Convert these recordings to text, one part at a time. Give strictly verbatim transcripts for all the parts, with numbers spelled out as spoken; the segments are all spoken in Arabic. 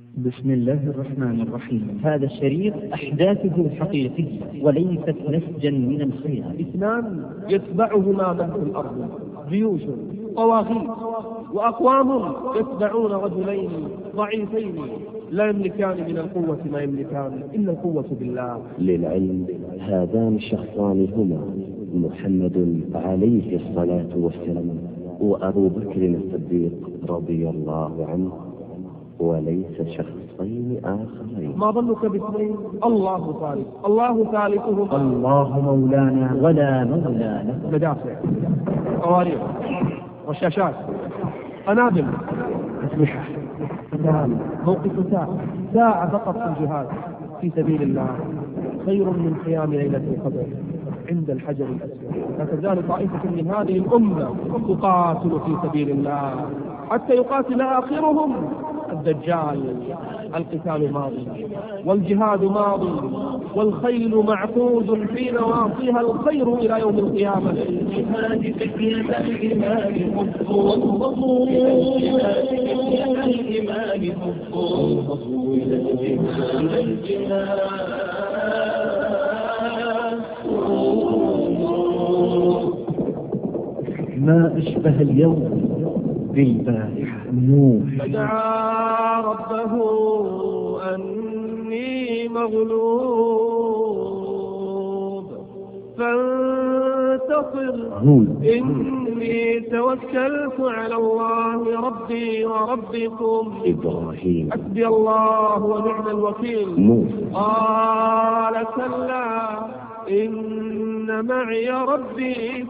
بسم الله الرحمن الرحيم. هذا الشريط أحداثه حقيقية وليست نسجا من الخيال. اثنان يتبعهما من في الأرض، جيوش طواغيت وأقوام يتبعون رجلين ضعيفين لا يملكان من القوة ما يملكان إلا القوة بالله. للعلم هذان الشخصان هما محمد عليه الصلاة والسلام وأبو بكر الصديق رضي الله عنه، وليس شخصين آخرين. ما ظنك باثنين؟ الله ثالث الله ثالثهما. الله مولانا ولا مولى له. مدافع، قوارير، رشاشات، قنابل، أسلحة، موقف ساعة ساعة فقط في الجهاد في سبيل الله خير من قيام ليلة القدر عند الحجر الأسود. لا تزال طائفة من هذه الأمة تقاتل في سبيل الله حتى يقاتل آخرهم الدجال. القتال ماضي والجهاد ماضي والخيل معقود في نواصيها الخير إلى يوم القيامة. ما أشبه اليوم بالبارحة. نوح فدعا ربه أني مغلوب فانتصر إني توكلت على الله ربي وربكم إبراهيم حسبي الله ونعم الوكيل. نوح قال كلا إن معي ربي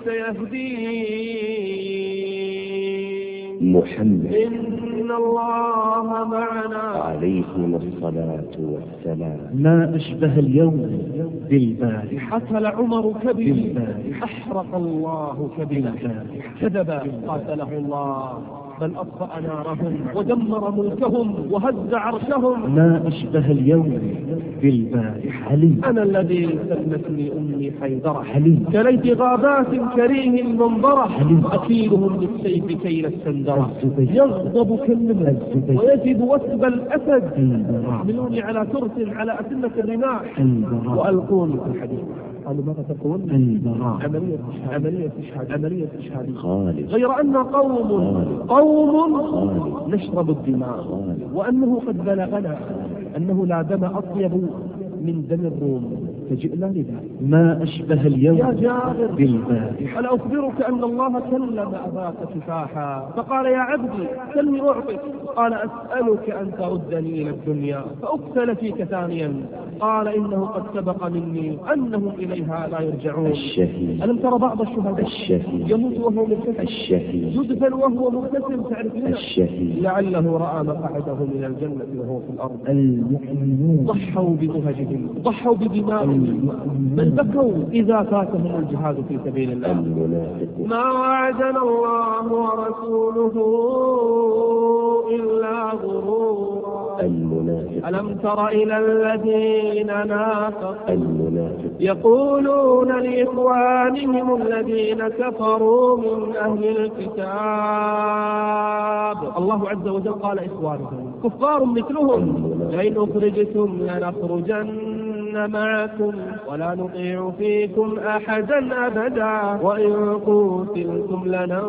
سيهدين. محمد إن الله معنا عليهم الصلاة والسلام. ما أشبه اليوم بالبارحة. قتل عمر كبير أحرق الله كبير كذب قاتله الله بل أطفأ نارهم ودمر ملكهم وهز عرشهم. ما أشبه اليوم بالبارحة. حليم أنا الذي سلمتني أمي حيدرة حليم كليت غابات كريه منظرة أكيلهم بالسيف كيل السندرة يغضب كالنمر ويجد وثب الأسد يحملوني على ترس على أسنة الرماح وألقوني في الحديد. قالوا ماذا تقول؟ عملية عملية إشهاد عملية إشهاد خالد. غير أن قوم قوم نشرب الدماء وأنه قد بلغنا أنه لا دم أطيب من دم الروم فجئنا لذلك. ما أشبه اليوم يا جابر بالبارحة. ألا أخبرك أن الله كلم أباك كفاحا فقال يا عبدي سلني أعطك. قال أسألك أن تردني إلى الدنيا فأقتل فيك ثانيا. قال إنه قد سبق مني أنهم إليها لا يرجعون. الشهيد. ألم ترى بعض الشهداء الشهيد يموت وهو مبتسم الشهيد يدفن وهو مبتسم تعرف هنا الشهيد لعله رأى مقعده من الجنة وهو في الأرض. المؤمنون ضحوا بمهجهم ضحوا بدمائهم بل بكوا إذا فاتهم الجهاد في سبيل الله. المنافقون. ما وعدنا الله ورسوله إلا غرورا. المنافق. ألم تر إلى الذين نافقوا المنافق. يقولون لإخوانهم الذين كفروا من أهل الكتاب. الله عز وجل قال إخوانهم كفار مثلهم لئن أخرجتم لنخرجن معكم ولا نطيع فيكم أحدا أبدا وإن قتلتم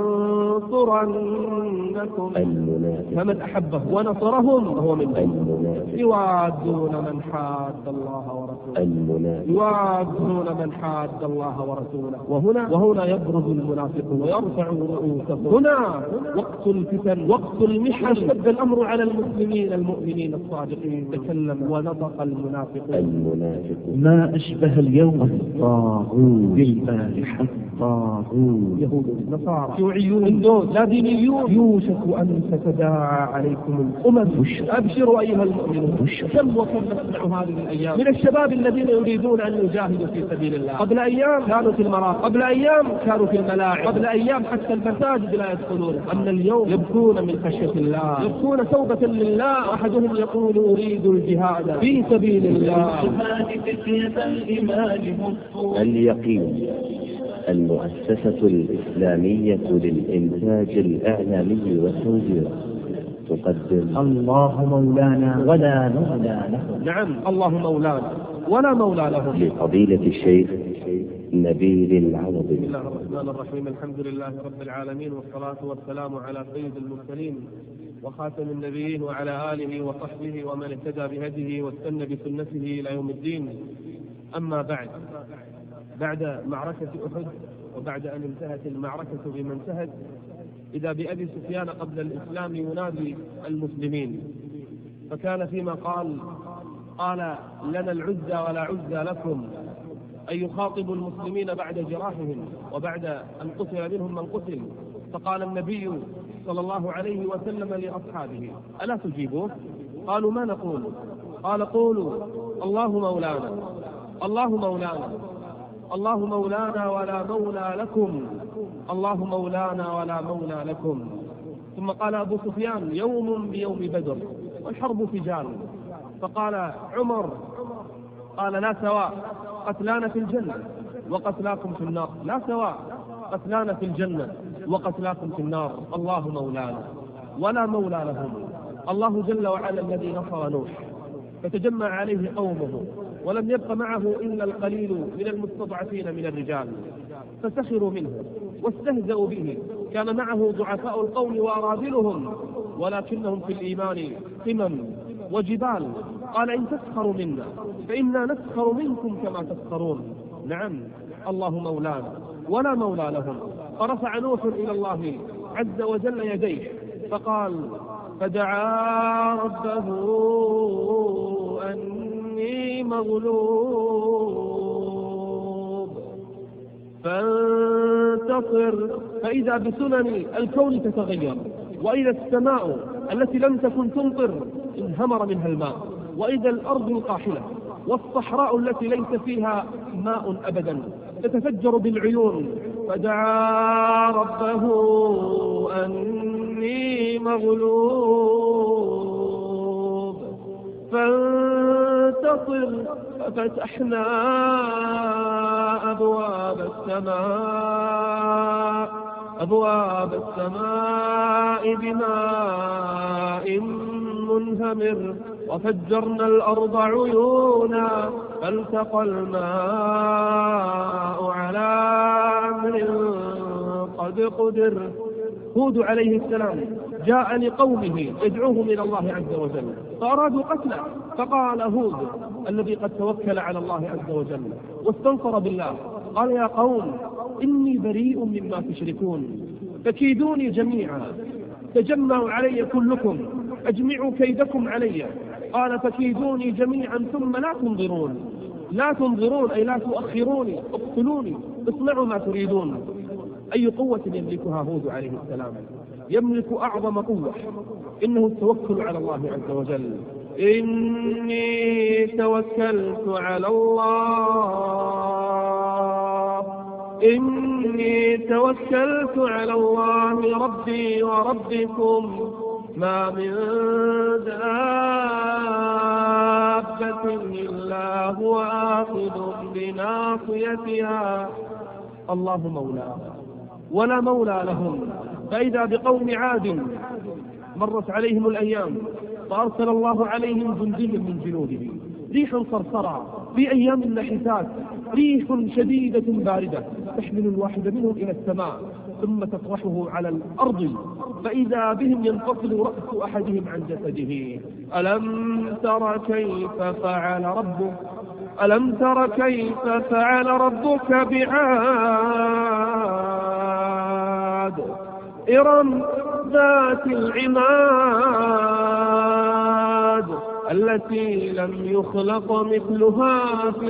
لننصرنكم. المنافق. فمن أحبه ونصرهم هو من المنافق. يوادون من حاد الله ورسوله. المنافق. يوادون من حاد الله ورسوله. وهنا وهنا يبرز المنافقون ويرفع رؤوسهم. هنا وقت الفتن وقت المحن اشتد الأمر على المسلمين المؤمنين الصادقين. تكلم ونطق المنافقون. المنافق. ما أشبه اليوم الطاغوت بالبارحة. الطاغوت يهود نصارى شيوعيون هندوس لا دينيون يوشك أن تتداعى عليكم الأمم. أبشروا أيها المؤمنون كم وكم نسمع هذه الأيام من الشباب الذين يريدون أن يجاهدوا في سبيل الله. قبل أيام كانوا في المراقب قبل أيام كانوا في الملاعب قبل أيام حتى المساجد لا يدخلون. أما اليوم يبكون من خشية الله يبكون توبة لله. أحدهم يقول أريد الجهاد في سبيل الله. اليقين. المؤسسة الإسلامية للإنتاج الإعلامي والتوزيع تقدم الله مولانا ولا مولى له. نعم، الله مولانا ولا مولى له. لفضيلة الشيخ نبيل العوضي. بسم الله الرحمن الرحيم. الحمد لله رب العالمين، والصلاة والسلام على سيد المرسلين وخاتم النبيين وعلى آله وصحبه ومن اهتدى بهديه واستنى بسنته إلى يوم الدين. أما بعد، بعد معركة أحد وبعد أن انتهت المعركة بما انتهت، إذا بأبي سفيان قبل الإسلام ينادي المسلمين، فكان فيما قال قال لنا العزى ولا عزى لكم، أي يخاطب المسلمين بعد جراحهم وبعد أن قتل منهم من قتل. فقال النبي صلى الله عليه وسلم لأصحابه: ألا تجيبوه؟ قالوا: ما نقول؟ قال: قولوا الله مولانا الله مولانا الله مولانا ولا مولى لكم الله مولانا ولا مولى لكم. ثم قال أبو سفيان: يوم بيوم بدر والحرب فجار. فقال عمر: قال: لا سواء، قتلانا في الجنة وقتلاكم في النار. لا سواء، قتلانا في الجنة وقتلاكم في النار. الله مولانا ولا مولى لهم. الله جل وعلا الذي نصر نوح فتجمع عليه قومه ولم يبق معه إلا القليل من المستضعفين من الرجال، فسخروا منه واستهزأوا به. كان معه ضعفاء القوم وأراذلهم، ولكنهم في الإيمان قمم وجبال. قال: إن تسخروا منا فإنا نسخر منكم كما تسخرون. نعم، الله مولانا ولا مولى لهم. فرفع نوح إلى الله عز وجل يديه فقال: فدعا ربه أني مغلوب فانتصر. فإذا بسنن الكون تتغير، وإذا السماء التي لم تكن تمطر انهمر منها الماء، وإذا الأرض القاحلة والصحراء التي ليس فيها ماء أبدا تتفجر بالعيون. فدعا ربه أني مغلوب فانتصر. ففتحنا أبواب السماء أبواب السماء بماء منهمر، وفجرنا الأرض عيونا فالتقى الماء على أمر قد قدر. هود عليه السلام جاء لقومه يدعوهم إلى الله عز وجل فأرادوا قتله، فقال هود الذي قد توكل على الله عز وجل واستنصر بالله: قال: يا قوم إني بريء مما تشركون، فكيدوني جميعا، تجمعوا علي كلكم، أجمعوا كيدكم علي. قال: فكيدوني جميعا ثم لا تنظرون. لا تنظرون أي لا تؤخروني، اقتلوني، اصنعوا ما تريدون. أي قوة يملكها هود عليه السلام؟ يملك أعظم قوة، إنه التوكل على الله عز وجل. إني توكلت على الله إني توكلت على الله ربي وربكم ما من دابة إلا هو آخذ بناصيتها. الله مولانا ولا مولى لهم. فإذا بقوم عاد مرت عليهم الأيام فأرسل الله عليهم جنديا من جنوده، ريح صرصرة في أيام النحسات، ريح شديدة باردة تحمل الواحد منهم إلى السماء ثم تطرحه على الأرض، فإذا بهم ينفصل رأس أحدهم عن جسده. ألم تر كيف فعل ربك ألم تر كيف فعل ربك بعاد إرم ذات العماد التي لم يخلق مثلها في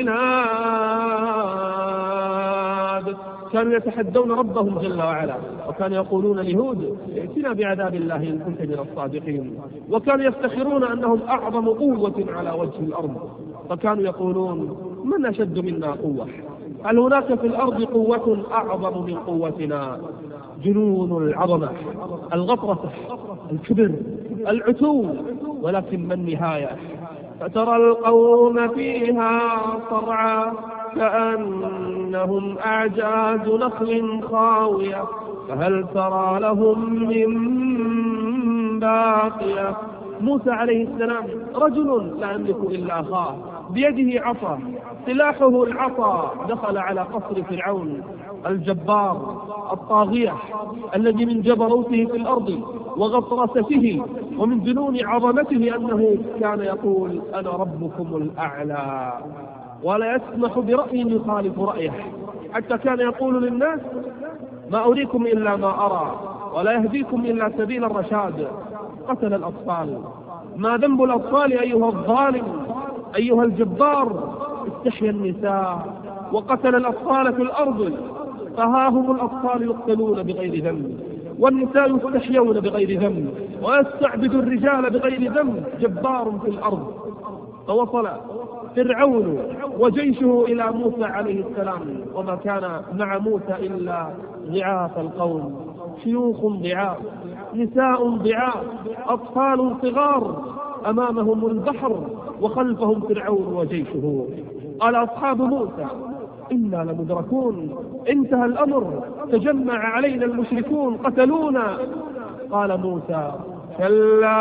البلاد. كانوا يتحدون ربهم جل وعلا، وكانوا يقولون لهود: ائتنا بعذاب الله إن كنت من الصادقين. وكانوا يفتخرون أنهم أعظم قوة على وجه الأرض، فكانوا يقولون: من أشد منا قوة؟ هل هناك في الأرض قوة أعظم من قوتنا؟ جنون العظمة، الغطرسة، الكبر، العتو، ولكن ما النهاية؟ فترى القوم فيها صرعى كأنهم أعجاز نخل خاوية فهل ترى لهم من باقية. موسى عليه السلام رجل لا يملك إلا أخاه، بيده عصا، سلاحه العصا، دخل على قصر فرعون الجبار الطاغية الذي من جبروته في الأرض وغطرسته ومن جنون عظمته أنه كان يقول أنا ربكم الأعلى، ولا يسمح برأي يخالف رأيه، حتى كان يقول للناس ما أريكم إلا ما أرى ولا يهديكم إلا سبيل الرشاد. قتل الأطفال. ما ذنب الأطفال أيها الظالم أيها الجبار؟ استحيا النساء وقتل الأطفال في الأرض، فها هم الأطفال يقتلون بغير ذنب، والنساء يستحيون بغير ذنب، ويستعبد الرجال بغير ذنب. جبار في الأرض. فوصل فرعون وجيشه إلى موسى عليه السلام، وما كان مع موسى إلا ضعاف القوم، شيوخ ضعاف، نساء ضعاف، أطفال صغار، أمامهم البحر وخلفهم فرعون وجيشه. قال أصحاب موسى إنا لمدركون، انتهى الأمر، تجمع علينا المشركون قتلونا. قال موسى كلا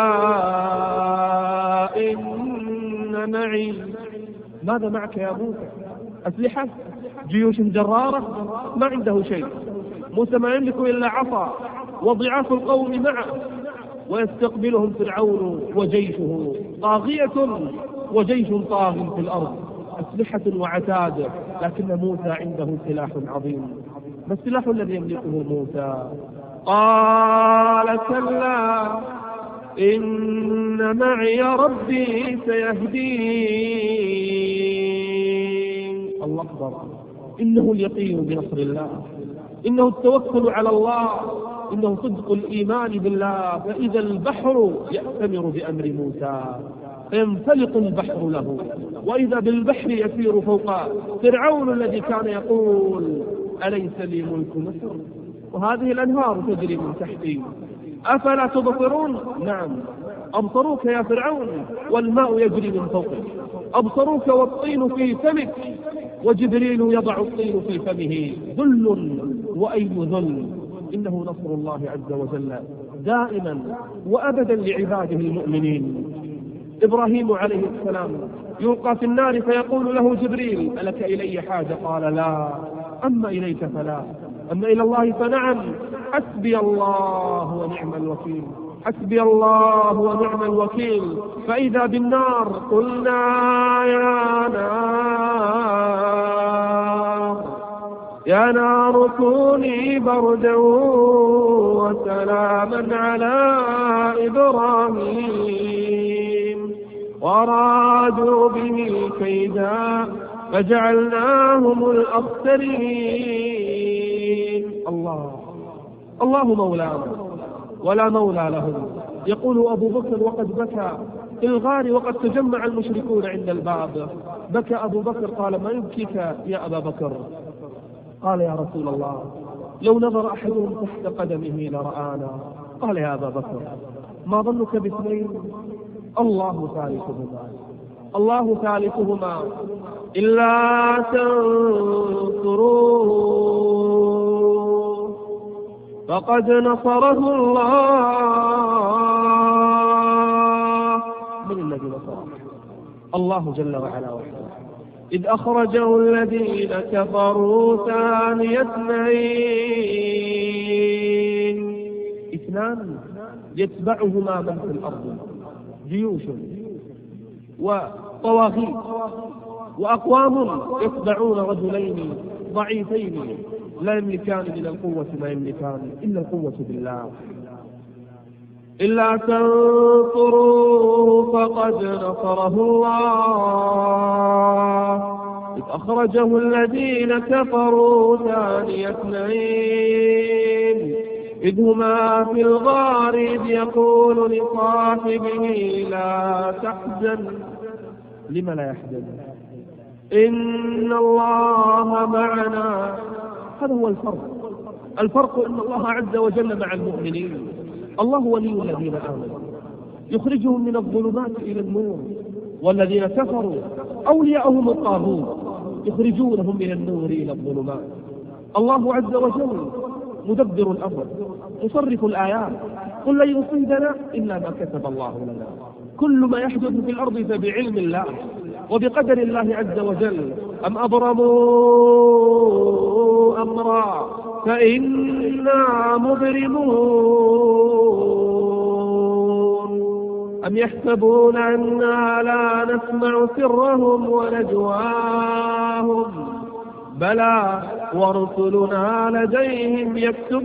إن معي. ماذا معك يا موسى؟ أسلحة؟ جيوش جرارة؟ ما عنده شيء. موسى ما يملك إلا عصا وضعاف القوم معه، ويستقبلهم فرعون وجيشه، طاغية وجيش طاغ في الأرض، أسلحة وعتاد، لكن موسى عنده سلاح عظيم. ما السلاح الذي يملكه موسى؟ قال كلا إن معي ربي سيهدين. الله أكبر. إنه اليقين بنصر الله، إنه التوكل على الله، إنه صدق الإيمان بالله. فإذا البحر يأتمر بأمر موسى فينفلق البحر له، وإذا بالبحر يسير فوق فرعون الذي كان يقول أليس لي ملك مصر وهذه الأنهار تجري من تحتي أفلا تبصرون؟ نعم، أبصروك يا فرعون والماء يجري من فوقك، أبصروك والطين في فمك، وجبريل يضع الطين في فمه. ذل وأي ذل. إنه نصر الله عز وجل دائما وأبدا لعباده المؤمنين. إبراهيم عليه السلام يلقى في النار فيقول له جبريل ألك إلي حاجة؟ قال لا، أما إليك فلا، أما إلى الله فنعم. حسبي الله ونعم الوكيل، حسبي الله ونعم الوكيل. فإذا بالنار قلنا يا نار يا نار كوني بردا وسلاما على إبراهيم، وأرادوا به كيدا فجعلناهم الأخسرين. الله الله مولانا ولا مولى لهم. يقول أبو بكر وقد بكى في الغار وقد تجمع المشركون عند الباب. بكى أبو بكر. قال ما يبكيك يا أبا بكر؟ قال يا رسول الله لو نظر أحدهم تحت قدمه لرآنا. قال يا أبا بكر ما ظنك باثنين؟ الله ثالثهما الله ثالثهما إلا تنصروه فقد نصره الله. من الذي نصره؟ الله جل وعلا وحده. إذ أخرجه الذين كفروا ثاني اثنين، اثنان يتبعهما من في الأرض، جيوش وطواغيت وأقوام يتبعون رجلين ضعيفين لا يملكان من القوة ما يملكان إلا القوة بالله. إلا تنصروه فقد نصره الله إذ أخرجه الذين كفروا ثاني اثنين إذ هما في الغار إذ يقول لصاحبه لا تحزن. لم لا يحزن؟ إن الله معنا. هذا هو الفرق. الفرق إن الله عز وجل مع المؤمنين. الله ولي الذين آمنوا يخرجهم من الظلمات إلى النور، والذين كفروا أولياءهم الطاغوت يخرجونهم من النور إلى الظلمات. الله عز وجل مدبر الأمر مصرف الآيات، قل لن يصيبنا إلا ما كتب الله لنا. كل ما يحدث في الأرض فبعلم الله وبقدر الله عز وجل. أم أبرموا أمرا فإنا مبرمون، أم يحسبون أنا لا نسمع سرهم ونجواهم، بلى ورسلنا لديهم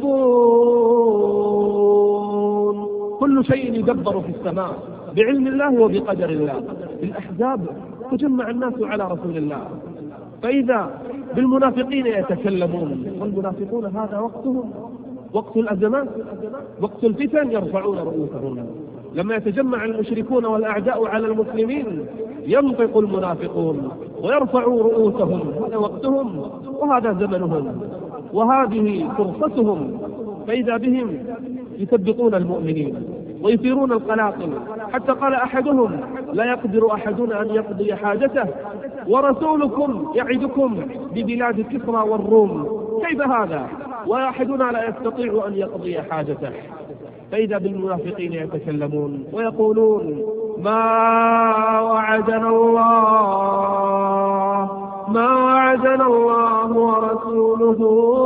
يكتبون. كل شيء يدبر في السماء بعلم الله وبقدر الله. الأحزاب تجمع الناس على رسول الله، فإذا بالمنافقين يتكلمون، والمنافقون هذا وقتهم وقت الأزمات، وقت الفتن، يرفعون رؤوسهم. لما يتجمع المشركون والأعداء على المسلمين ينطق المنافقون ويرفعوا رؤوسهم، هذا وقتهم وهذا زمنهم وهذه فرصتهم. فإذا بهم يثبطون المؤمنين ويثيرون القلاقل، حتى قال أحدهم لا يقدر أحدنا أن يقضي حاجته ورسولكم يعدكم ببلاد كسرى والروم، كيف هذا وأحدنا لا يستطيع أن يقضي حاجته؟ فإذا بالمنافقين يتكلمون ويقولون ما وعدنا الله ما وعدنا الله ورسوله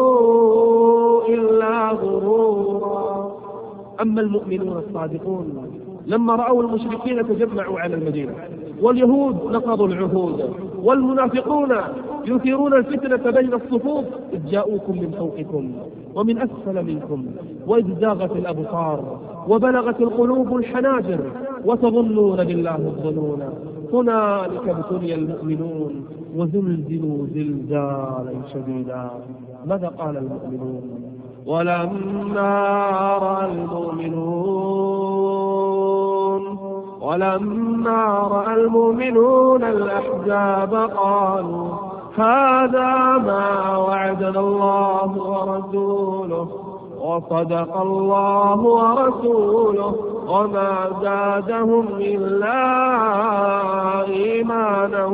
إلا غرورا. أما المؤمنون الصادقون لما رأوا المشركين تجمعوا على المدينة، واليهود نقضوا العهود، والمنافقون يثيرون الفتنة بين الصفوف، إذ جاءوكم من فوقكم ومن أسفل منكم وإذ زاغت الأبصار وبلغت القلوب الحناجر وتظنون بالله الظنون، هنالك ابتلي المؤمنون وزلزلوا زلزالا شديدا. ماذا قال المؤمنون؟ ولما رأى المؤمنون ولما رأى المؤمنون الأحزاب قالوا هذا ما وعدنا الله ورسوله وصدق الله ورسوله وما زادهم إلا إيمانا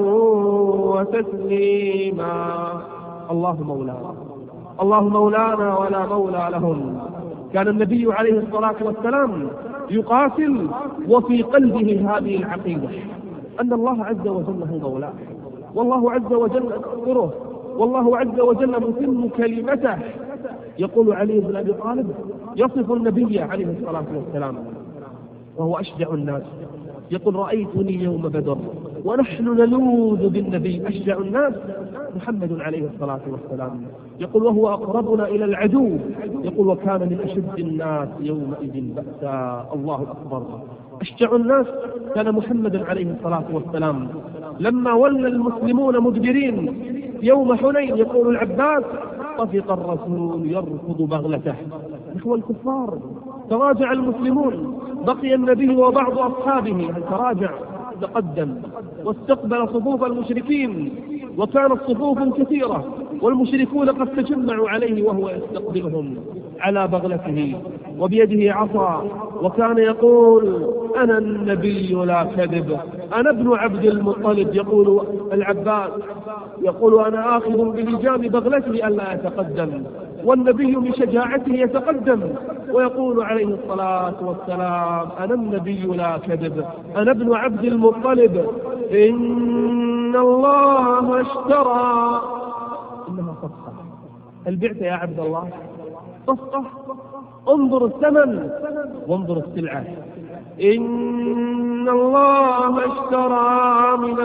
وتسليما. الله مولانا الله مولانا ولا مولى لهم. كان النبي عليه الصلاة والسلام يقاتل وفي قلبه هذه العقيدة أن الله عز وجل هو مولاه، والله عز وجل أذكره، والله عز وجل متم كلمته. يقول علي بن أبي طالب يصف النبي عليه الصلاة والسلام وهو أشجع الناس، يقول رأيتني يوم بدر ونحن نلوذ بالنبي أشجع الناس محمد عليه الصلاة والسلام. يقول وهو أقربنا إلى العدو، يقول وكان من أشد الناس يومئذ بأسا. الله أكبر. أشجع الناس كان محمد عليه الصلاة والسلام. لما ولى المسلمون مدبرين يوم حنين، يقول العباس طفق الرسول يركض بغلته نحو الكفار، تراجع المسلمون، بقي النبي وبعض أصحابه تراجع تقدم واستقبل صفوف المشركين، وكانت صفوف كثيرة والمشركون قد تجمعوا عليه وهو يستقبلهم على بغلته وبيده عصا، وكان يقول أنا النبي لا كذب، أنا ابن عبد المطلب. يقول العباس يقول أنا آخذ بلجام بغلته ألا يتقدم، والنبي من شجاعته يتقدم ويقول عليه الصلاة والسلام أنا النبي لا كذب، أنا ابن عبد المطلب. إن الله اشترى، إنها صفقة، هل بعت يا عبد الله؟ صفقة، انظر الثمن وانظر السلعة. إن الله اشترى من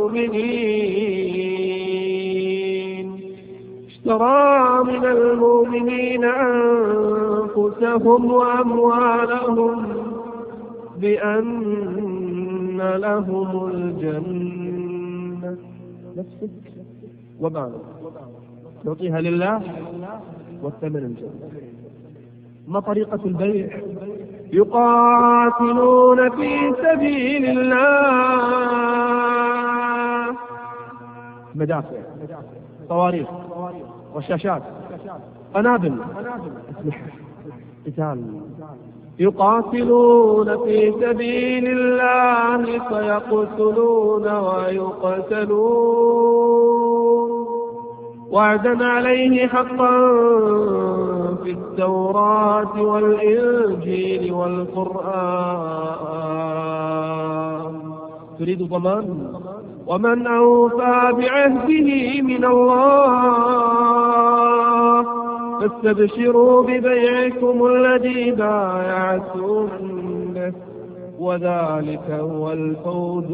المؤمنين اشترى من المؤمنين أنفسهم وأموالهم بأن لهم الجنة. نفسك ومالك تعطيها لله والثمن الجنة. ما طريقة البيع؟ يقاتلون في سبيل الله، مدافع، صواريخ، رشاشات، قنابل، أسلحة، قتال. يقاتلون في سبيل الله فيقتلون ويقتلون وعدا عليه حقا في التوراة والإنجيل والقرآن. تريد ضمان؟ ومن أوفى بعهده من الله فاستبشروا ببيعكم الذي بايعتم به وذلك هو الفوز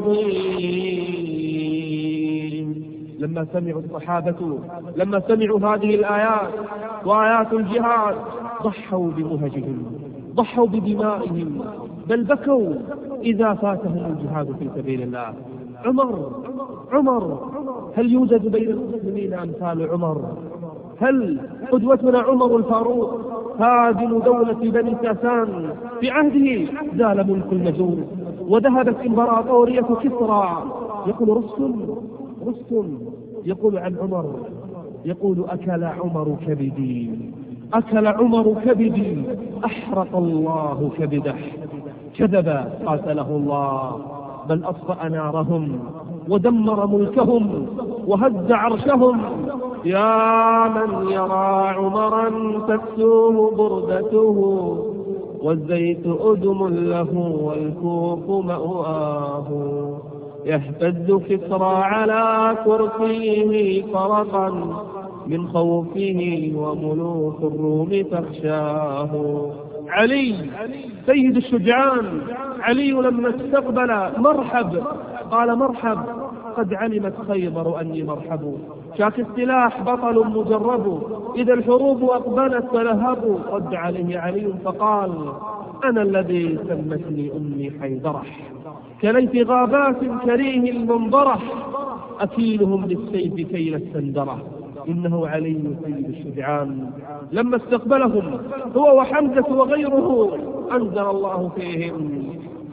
العظيم. لما سمعوا الصحابة لما سمعوا هذه الآيات وآيات الجهاد ضحوا بمهجهم، ضحوا بدمائهم، بل بكوا إذا فاتهم الجهاد في سبيل الله. عمر عمر هل يوجد بين المسلمين أمثال عمر؟ هل قدوتنا عمر الفاروق هادم دولة بني ساسان؟ في عهده زال ملك المجوس وذهبت إمبراطورية كسرى. يقول رستم رستم يقول عن عمر، يقول أكل عمر كبدي، أكل عمر كبدي، أحرق الله كبده. كذب قاتله الله، بل أطفأ نارهم ودمر ملكهم وهز عرشهم. يا من يرى عمرا تكسوه بردته والزيت أدم له والكوف مأواه. يهتز كسرى على كرسيه فرقا من خوفه وملوك الروم تخشاه. علي سيد الشجعان، علي لما استقبل مرحب قال مرحب، قد علمت خيبر أني مرحب. شاك السلاح بطل مجرب، إذا الحروب أقبلت فلهبوا. رد عليه علي فقال أنا الذي سمتني أمي حيدرح، كليت غابات كريه المنبرح، أكيلهم بالسيف كيل السندرة. إنه علي سيد الشجعان. لما استقبلهم هو وحمزة وغيره أنزل الله فيهم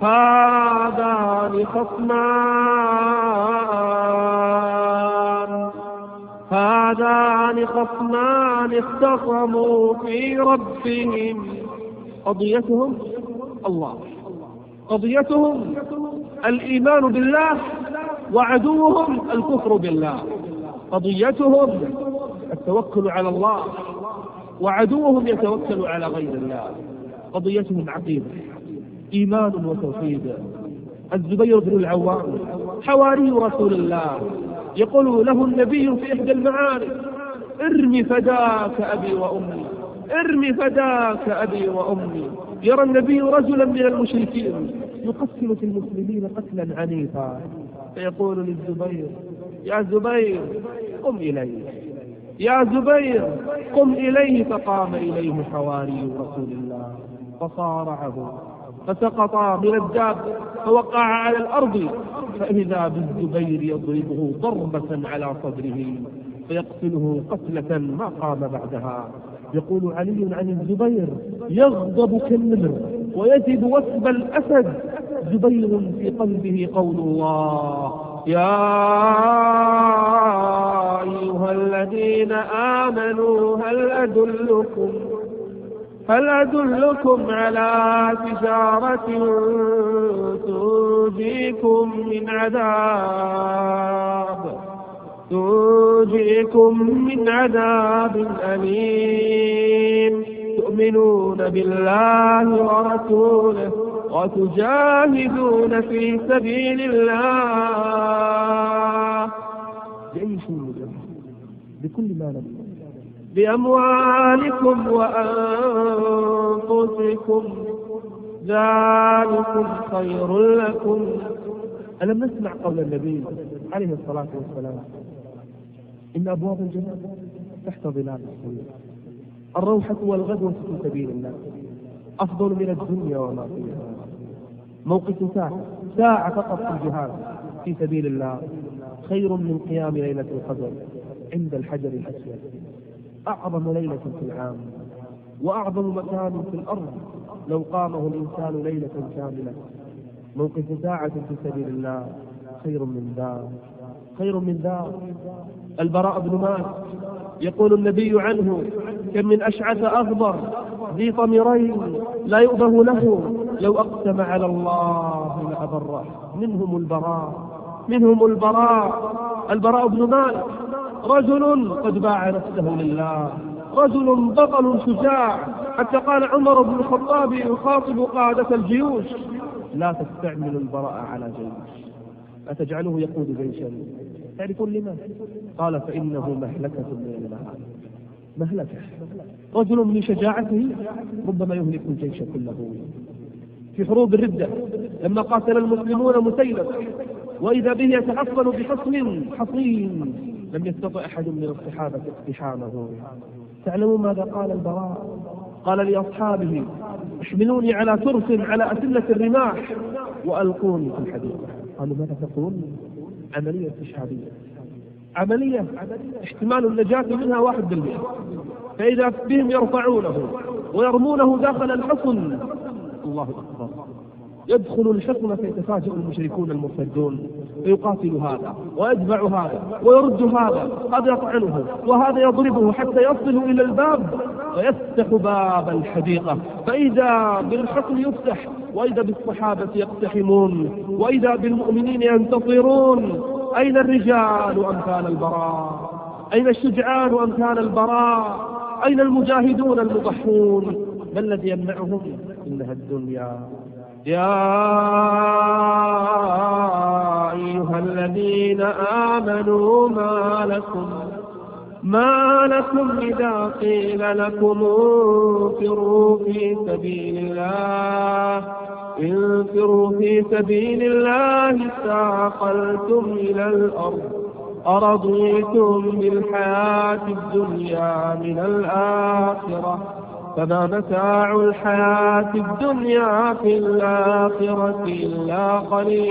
هذان خصمان هذان خصمان اختصموا في ربهم. قضيتهم الله، قضيتهم الإيمان بالله، وعدوهم الكفر بالله. قضيتهم التوكل على الله، وعدوهم يتوكل على غير الله. قضيتهم عقيدة، إيمان وتوحيد. الزبير بن العوام حواري رسول الله، يقول له النبي في إحدى المعارك ارمي فداك أبي وأمي، ارمي فداك أبي وأمي. يرى النبي رجلا من المشركين يقتل في المسلمين قتلا عنيفا، فيقول للزبير يا زبير قم إليه، يا زبير قم إليه. فقام إليه حواري رسول الله فصارعه فسقط من الداب فوقع على الأرض، فإذا بالزبير يضربه ضربة على صدره فيقتله قتلة ما قام بعدها. يقول علي عن الزبير يغضب كالنمر ويجد وثب الأسد. زبير في قلبه قول الله يا أيها الذين آمنوا هل أدلكم هل أدلكم على تجارة تنجيكم من عذاب تنجيكم من عذاب أليم تؤمنون بالله ورسوله وتجاهدون في سبيل الله بكل ما لكم بأموالكم وأنفسكم ذلكم خير لكم. ألم نسمع قول النبي عليه الصلاة والسلام إن أبواب الجنة تحت ظلال السيوف. الروحة والغدوة في سبيل الله أفضل من الدنيا وما فيها. موقف ساعة ساعة فقط في الجهاد في سبيل الله خير من قيام ليلة القدر عند الحجر الأسود. أعظم ليلة في العام وأعظم مكان في الأرض لو قامه الإنسان ليلة كاملة. موقف ساعة في سبيل الله خير من ذا خير من ذا. البراء بن مالك يقول النبي عنه كم من أشعث أغبر ذي طمرين لا يؤبه له لو أقسم على الله لأبره. منهم البراء منهم البراء البراء بن مالك رجل قد باع نفسه لله، رجل بطل شجاع، حتى قال عمر بن الخطاب يخاطب قادة الجيوش: لا تستعملوا البراء على جيش، لا تجعلوه يقود جيشا. تعرفون لماذا؟ قال: فإنه مهلكة من المهالك. مهلكة. رجل من شجاعته ربما يهلك الجيش كله. في حروب الردة لما قاتل المسلمون مسيلم وإذا به يتحصن بحصن حصين لم يستطع أحد من الصحابة اقتحامه. تعلمون ماذا قال البراء؟ قال لأصحابه: احملوني على ترس على أسلة الرماح وألقوني في الحديقة. قالوا: ماذا تقول؟ عملية استشهادية، عملية احتمال النجاة منها واحد بالمئة. فإذا بهم يرفعونه ويرمونه داخل الحصن، الله أكبر، يدخل الحصن فيتفاجأ المشركون المرتدون فيقاتل هذا ويدفع هذا ويرد هذا، هذا يطعنه وهذا يضربه حتى يصل إلى الباب ويفتح باب الحديقة، فإذا بالحصن يفتح، وإذا بالصحابة يقتحمون، وإذا بالمؤمنين ينتصرون. أين الرجال أمثال البراء؟ أين الشجعان أمثال البراء؟ أين المجاهدون المضحون؟ ما الذي يمنعهم؟ إنها الدنيا. يا أيها الذين آمنوا ما لكم ما لكم إذا قيل لكم انفروا في سبيل الله انفروا في سبيل الله استثقلتم إلى الأرض أرضيتم بالحياة الدنيا من الآخرة فما متاع الحياة الدنيا في الآخرة إلا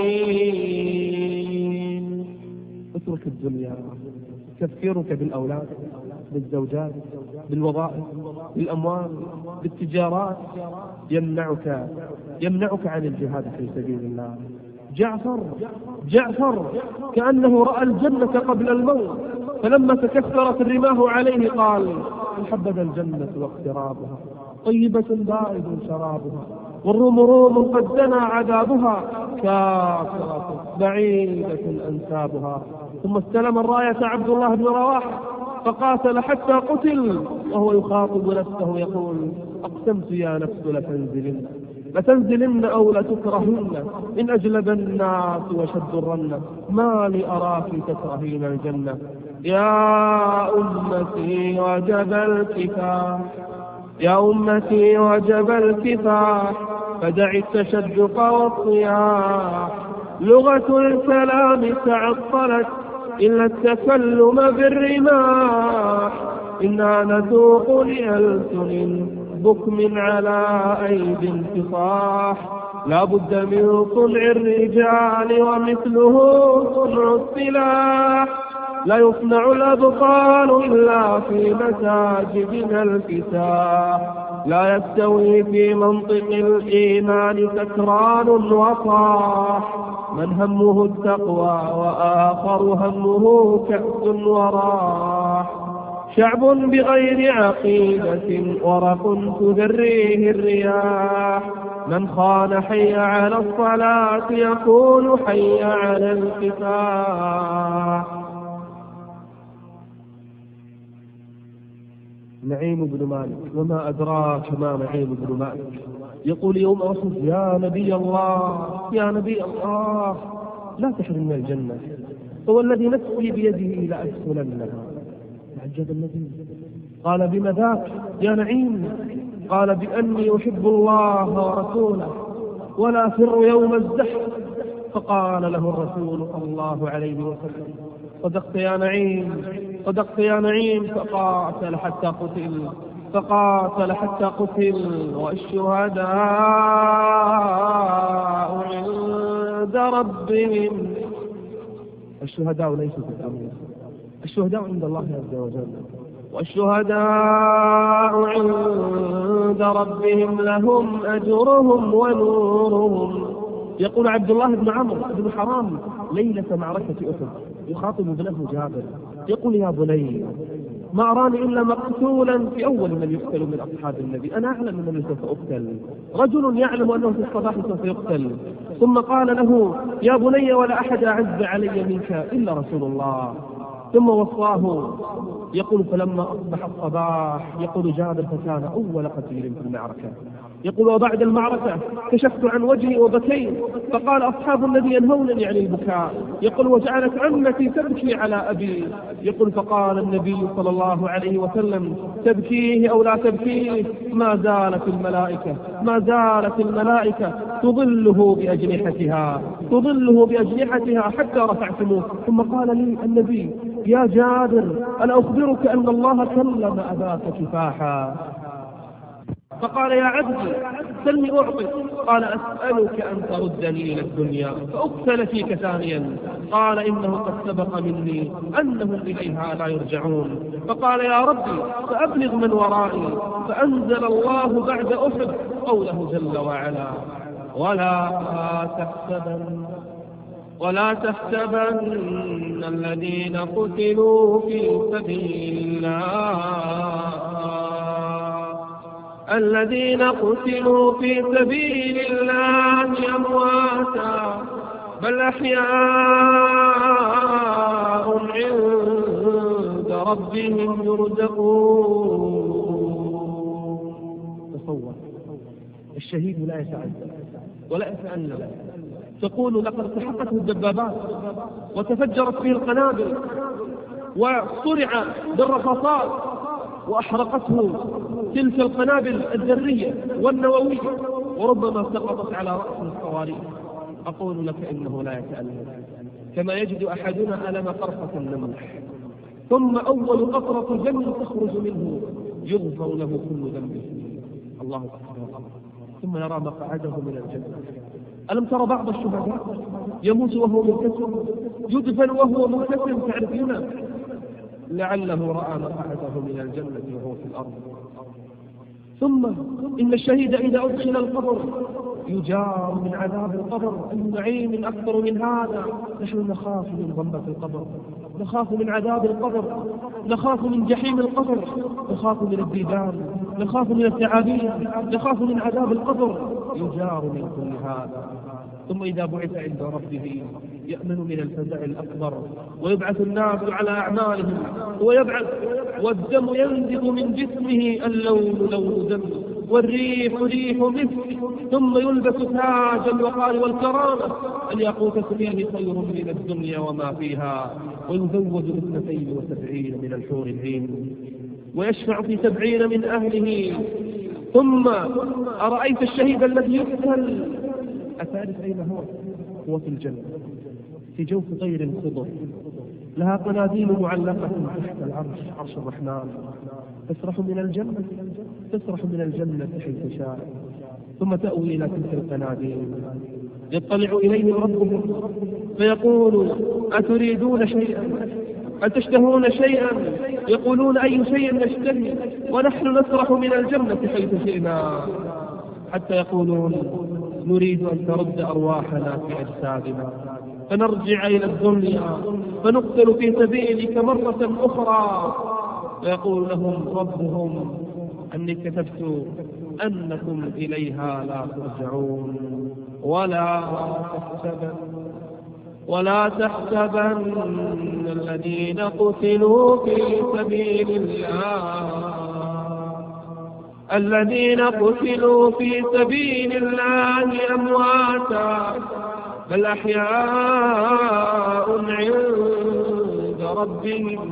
قليل. اترك الدنيا. تفكيرك بالأولاد، بالزوجات، بالوظائف، بالأموال، بالتجارات يمنعك يمنعك عن الجهاد في سبيل الله. جعفر جعفر كأنه رأى الجنة قبل الموت، فلما تكثرت الرماه عليه قال: حبذا الجنة واقترابها طيبة بارد شرابها والروم روم قد دنا عذابها كافرة بعيدة أنسابها. ثم استلم الراية عبد الله بن رواحة فقاتل حتى قتل وهو يخاطب نفسه يقول: أقسمت يا نفس لتنزلن لتنزلن أو لتكرهن إن أجلب الناس وشد الرن ما لي أراك تكرهين الجنة. يا أمتي وجب الكفاح يا أمتي وجب الكفاح فدع التشدق والصياح لغة الكلام تعطلت إلا التكلم بالرماح إنا نذوق لألسن بكم على أيدي انتصاح لا بد من صنع الرجال ومثله صنع السلاح لا يصنع الأبطال إلا في مساجدنا الفتاح لا يستوي في منطق الإيمان سكران وصاح من همه التقوى وآخر همه كأس وراح شعب بغير عقيدة ورق تذريه الرياح من خان حي على الصلاة يقول حي على الكفاح. نعيم بن مالك وما أدراك ما نعيم بن مالك يقول يوم أحد: يا نبي الله يا نبي الله لا تحرمنا الجنة هو الذي نفسي بيده لأدخلنها. عجب النبي قال: بما ذاك يا نعيم؟ قال: بأني أحب الله ورسوله ولا أفر يوم الزحف. فقال له الرسول صلى الله عليه وسلم: صدقت يا نعيم صدقت يا نعيم. فقاتل حتى قتل فقاتل حتى قتل والشهداء عند ربهم. الشهداء ليسوا في الدنيا، الشهداء عند الله عز وجل، والشهداء عند ربهم لهم أجرهم ونورهم. يقول عبد الله بن عمرو بن حرام ليلة معركة أحد يخاطب ابنه جابر يقول: يا بني ما أراني إلا مقتولا في أول من يقتل من أصحاب النبي، أنا أعلم أنني سوف أقتل. رجل يعلم أنه في الصباح سوف يقتل، ثم قال له: يا بني ولا أحد أعز علي منك إلا رسول الله. ثم وصاه يقول فلما أصبح الصباح يقول جابر فكان أول قتيل في المعركة. يقول وبعد المعركة كشفت عن وجهي وبكيت فقال أصحاب الذي ينهونني عن البكاء. يقول وجعلت عمتي تبكي على أبي. يقول فقال النبي صلى الله عليه وسلم تبكيه أو لا تبكيه ما زالت الملائكة ما زالت الملائكة تظله بأجنحتها تظله بأجنحتها حتى رفعتموه. ثم قال لي النبي يا جابر ألا أخبرك أن الله كلم أباك كفاحا. فقال يا عبدي سلني أعطي. قال أسألك أن تردني إلى الدنيا فأقتل فيك ثانيا. قال إنه قد سبق مني أنهم إليها لا يرجعون. فقال يا ربي فأبلغ من ورائي. فأنزل الله بعد أحد قوله جل وعلا ولا تحسبن ولا تحسبن الذين قتلوا في سبيل الله الذين قتلوا في سبيل الله أمواتا بل أحياء عند ربهم يرزقون. تصور الشهيد لا يتعذب ولا يتألم. تقول لقد سحقته الدبابات وتفجرت فيه القنابل وصرع بالرصاصات وأحرقته تلك القنابل الذرية والنووية وربما سقطت على رأس الصواريخ. أقول لك إنه لا يتألم كما يجد أحدنا ألم قرصة النمح ثم أول قطرة دم تخرج منه يغفر له كل ذنبه. الله أكبر. ثم يرى مقعده من الجنة. ألم ترى بعض الشهداء يموت وهو مبتسم يدفن وهو مبتسم تعرفون لعله رأى مقعده من الجنة وهو في الأرض. ثم إن الشهيد إذا أدخل القبر يجار من عذاب القبر النعيم أكثر من هذا. نحن نخاف من ضمة القبر نخاف من عذاب القبر نخاف من جحيم القبر نخاف من الديدان نخاف من الثعابين نخاف من عذاب القبر يجار من كل هذا. ثم إذا بعث عند ربه يأمن من الفزع الأكبر ويبعث الناس على أعمالهم ويبعث والدم ينزف من جسمه اللون لون دم والريح ريح مسك ثم يلبس تاج الوقار والكرامة الياقوتة فيه خير من الدنيا وما فيها ويزوج باثنتين وسبعين من الحور العين ويشفع في سبعين من أهله. ثم أرأيت الشهيد الذي يقتل أتعرف أين هو؟ هو في الجنة في جوف طير خضر لها قناديل معلقة تحت العرش عرش الرحمن تسرح من الجنة تسرح من الجنة حيث شاء ثم تأوي إلى تلك القناديل يطلع إليهم ربهم فيقول أتريدون شيئا أتشتهون شيئا يقولون أي شيء نشتهي ونحن نسرح من الجنة حيث شئنا حتى يقولون نريد أن ترد أرواحنا في أجسادنا فنرجع إلى الدنيا فنقتل في سبيلك مرة أخرى. فيقول لهم ربهم أني كتبت أنكم إليها لا ترجعون ولا تحسبن ولا تحسبن الذين قتلوا في سبيل الله الذين قتلوا في سبيل الله أمواتا بل أحياء عند ربهم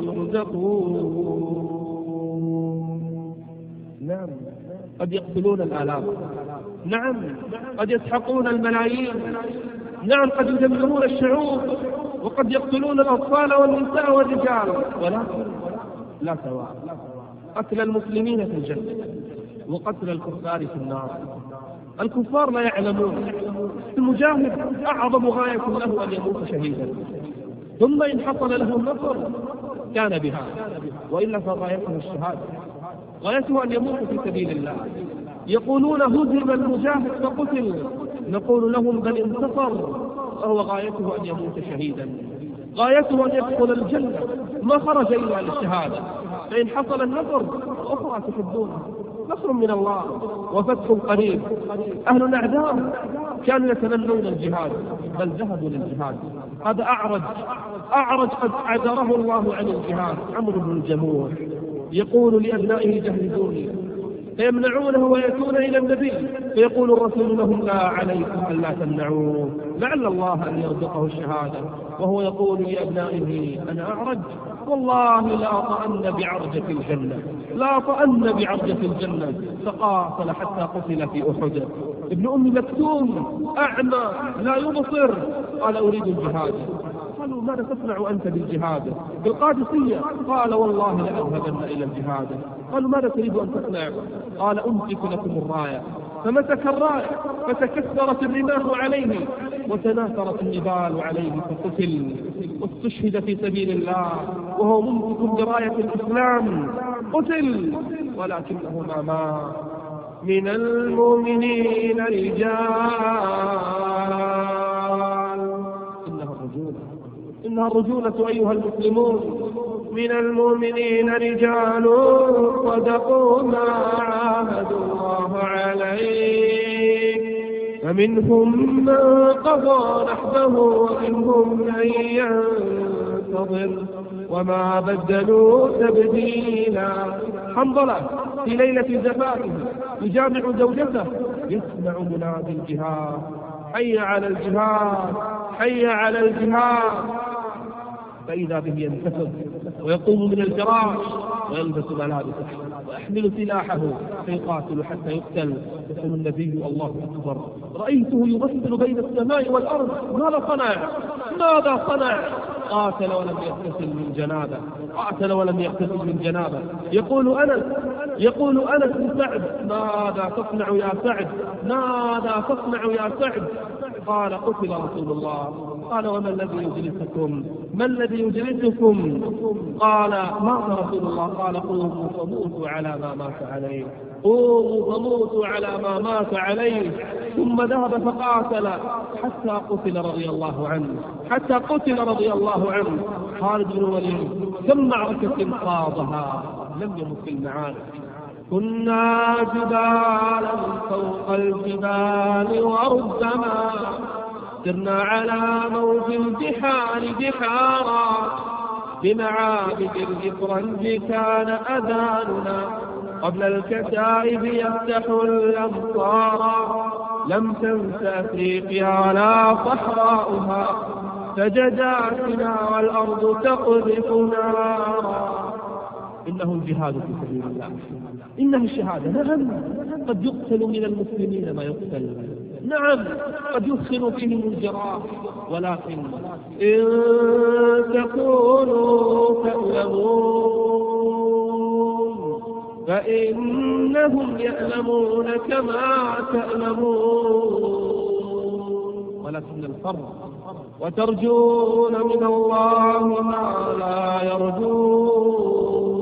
يرزقون. نعم قد يقتلون الآلاف نعم قد يسحقون الملايين نعم قد يدمرون الشعوب وقد يقتلون الأطفال والنساء والرجال ولكن لا سواء قتل المسلمين في الجنة وقتل الكفار في النار. الكفار لا يعلمون المجاهد أعظم غاية له أن يموت شهيدا ثم إن حصل له النصر كان بها وإلا فغايته الشهادة غايته أن يموت في سبيل الله. يقولون هزم المجاهد فقتل نقول لهم بل انتصر فهو غايته أن يموت شهيدا غايته أن يدخل الجنة ما خرج إلا للشهادة. فإن حصل النصر أخرى تحبونها نصر من الله وفتح قريب. أهل الأعداء كانوا يتمنون الجهاد بل ذهبوا للجهاد هذا أعرج أعرج قد عذره الله عن الجهاد. عمرو بن الجموح يقول لأبنائه جهزوني، فيمنعونه ويأتون إلى النبي، فيقول الرسول لهم لا عليكم ألا تمنعوه لعل الله أن يرزقه الشهادة، وهو يقول لأبنائه أنا أعرج والله لا أطأن بعرجة الجنة، لا أطأن بعرجة الجنة، فقاتل حتى قتل في أحد. ابن أم مكتوم أعمى لا يبصر قال أريد الجهاد. قالوا ماذا تصنع أنت بالجهاد؟ بالقادسية. قال والله لأذهبن إلى الجهاد. قالوا ماذا تريد أن تصنع؟ قال أمسك لكم الراية. فمسك الراية فتكسرت الرماح عليه وتناثرت النبال عليه فقتل واستشهد في سبيل الله وهو ممسك براية الإسلام. قتل ولكنه ما مات. من المؤمنين رجال، إنها الرجولة إنها الرجولة أيها المسلمون. من المؤمنين رجال صدقوا ما عاهدوا الله عليه، فمنهم من قضى نحبه ومنهم من ينتظر وما بدلوا تبديلا. حنظلة في ليلة زفافه يجامع زوجته يسمع منادي الجهاد، حي على الجهاد حي على الجهاد، فإذا به ينتفض ويقوم من الفراش ويلبس ملابسه ويحمل سلاحه فيقاتل حتى يقتل. يقول النبي الله أكبر رأيته يمثل بين السماء والأرض. ماذا صنع؟ ماذا صنع؟ قاتل ولم يغتسل من جنابه قاتل ولم يغتسل من جنابه. يقول أنس يقول أنس بن سعد ماذا تصنع يا سعد؟ ماذا تصنع يا سعد؟ قال قتل رسول الله. قال وما الذي يجلسكم؟ ما الذي يجلسكم؟ قال مات رسول الله. قال قوموا فموتوا على ما مات عليه قوموا فموتوا على ما مات عليه. ثم ذهب فقاتل حتى قتل رضي الله عنه حتى قتل رضي الله عنه. خالد بن الوليد كم معركة خاضها لم يمت في المعارك. كنا جبالا فوق الجبال وربما سرنا على موج البحار بحارا، بمعابد الإفرنج كان أذاننا قبل الكتائب يفتح الأمطار. لم تنس أفريقيا لا صحراؤها سجداتنا والأرض تقذف نارا. إنه الجهاد في سبيل الله، إنه الشهادة. نعم قد يقتل من المسلمين ما يقتل، نعم قد يدخل فيهم الجراح، ولكن إن تكونوا تألمون فإنهم يألمون كما تألمون، ولكن الفرق وترجون من الله ما لا يرجون.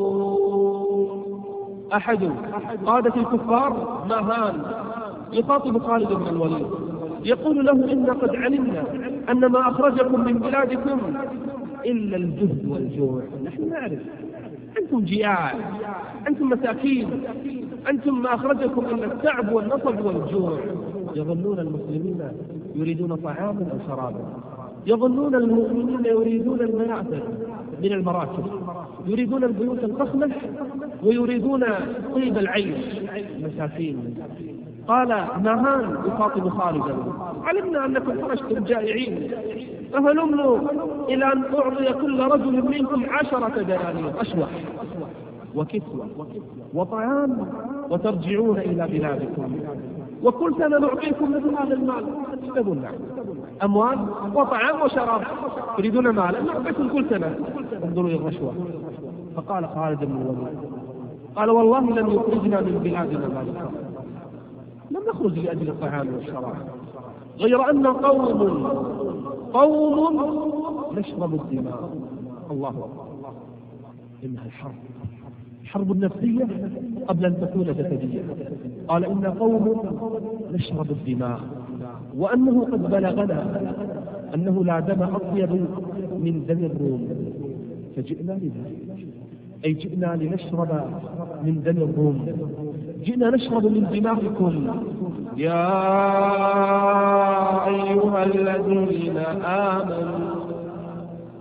أحد قادة الكفار ماهان يخاطب خالد بن الوليد يقول له إن قد علمنا أن ما أخرجكم من بلادكم إلا الجهد والجوع. نحن نعرف أنتم جياع، أنتم مساكين، أنتم ما أخرجكم إلا التعب والنصب والجوع. يظنون المسلمين يريدون طعاما أو شرابا، يظنون المؤمنين يريدون المناعة من المراكب، يريدون البيوت الفخمة ويريدون طيب العيش. مساكين. قال نهان يخاطب خالدا علمنا أنكم خرجتم جائعين فهلموا إلى أن أعطي كل رجل منكم عشرة دنانير أشوح وكسوة وطعام وترجعون إلى بلادكم، وكل سنة نعطيكم مثل هذا المال. تقول نعم، أموال وطعام وشراب، تريدون مالا نعطيكم كل سنة. انظروا إلى الرشوة. فقال خالد بن الوليد قال والله لم يخرجنا من بلادنا ذلك، لم نخرج لأجل الطعام والشراب، غير أن قوم قوم نشرب الدماء. الله أكبر. إنها الحرب، حرب النفسية قبل أن تكون جسدية. قال إن قوم نشرب الدماء، وأنه قد بلغنا أنه لا دم أطيب من دم الروم، فجئنا لذلك، أي جئنا لنشرب من دم الروم، جئنا نشرب من دمائكم. يا أيها الذين آمنوا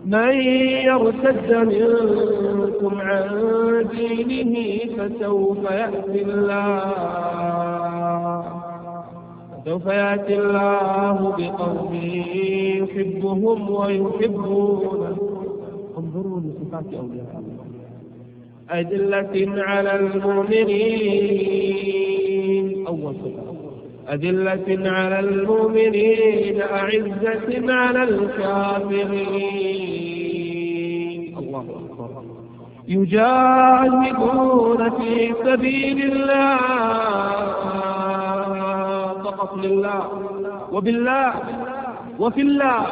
من يرتد منكم عن دينه فسوف يأتي الله سوف يأتي الله بقوم يحبهم ويحبونه. انظروا لصفات أولياء أذلة على المؤمنين. أول صفة أذلة على المؤمنين أعزة على الكافرين. الله أكبر. يجاهدون في سبيل الله فقط لله وبالله وفي الله.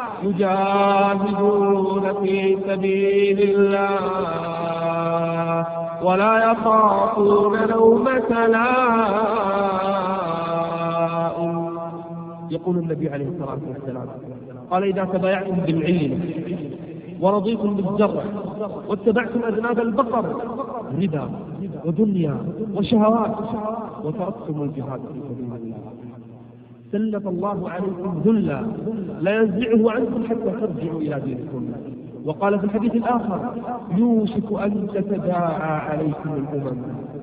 يجاهدون في سبيل الله ولا يخافون لومة لائم. يقول النبي عليه الصلاة والسلام قال إذا تبايعتم بالعين ورضيتم بالزرع واتبعتم أذناب البقر ربا ودنيا وشهوات وتركتم الجهاد في سبيل الله سلط الله عليكم ذلا لا ينزعه عنكم حتى ترجعوا إلى دينكم. وقال في الحديث الآخر يوشك أن تتداعى عليكم الأمم.